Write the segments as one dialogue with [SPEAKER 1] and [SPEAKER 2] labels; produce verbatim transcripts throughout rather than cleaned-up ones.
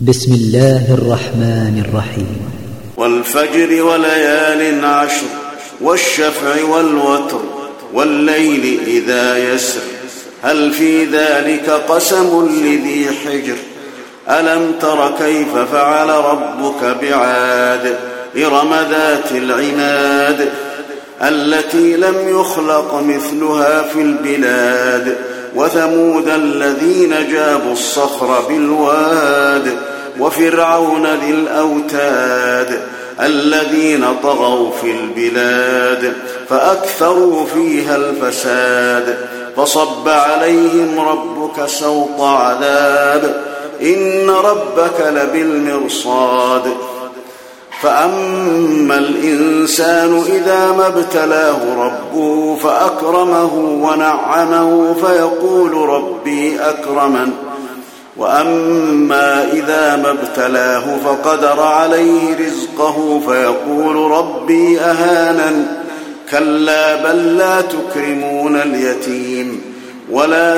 [SPEAKER 1] بسم الله الرحمن الرحيم.
[SPEAKER 2] والفجر وليال عشر والشفع والوتر والليل إذا يسر هل في ذلك قسم لذي حجر ألم تر كيف فعل ربك بعاد إرم ذات العماد التي لم يخلق مثلها في البلاد وثمود الذين جابوا الصخر بالواد وفرعون ذي الأوتاد الذين طغوا في البلاد فأكثروا فيها الفساد فصب عليهم ربك سوط عذاب إن ربك لبالمرصاد فأما الإنسان إذا ما ابتلاه ربه فأكرمه ونعمه فيقول ربي أكرمن وأما إذا ما ابتلاه فقدر عليه رزقه فيقول ربي أهانن كلا بل لا تكرمون اليتيم ولا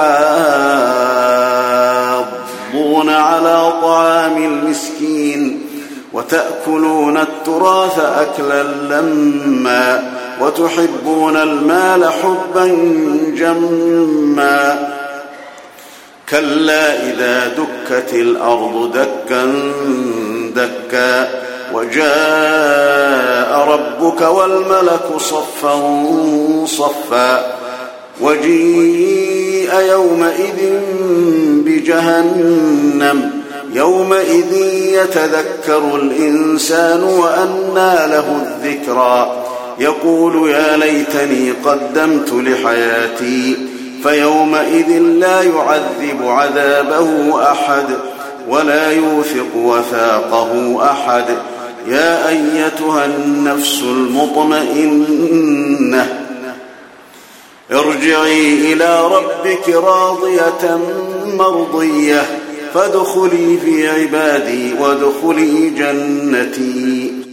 [SPEAKER 2] تحاضون على طعام المسكين وتأكلون التراث أكلا لما وتحبون المال حبا جما كلا إذا دكت الأرض دكا دكا وجاء ربك والملك صفا صفا وجيء يومئذ بجهنم يومئذ يتذكر الإنسان وأنى له الذكرى يقول يا ليتني قدمت لحياتي فيومئذ لا يعذب عذابه أحد ولا يوثق وثاقه أحد يا أيتها النفس المطمئنة ارجعي إلى ربك راضية مرضية فادخلي في عبادي وادخلي جنتي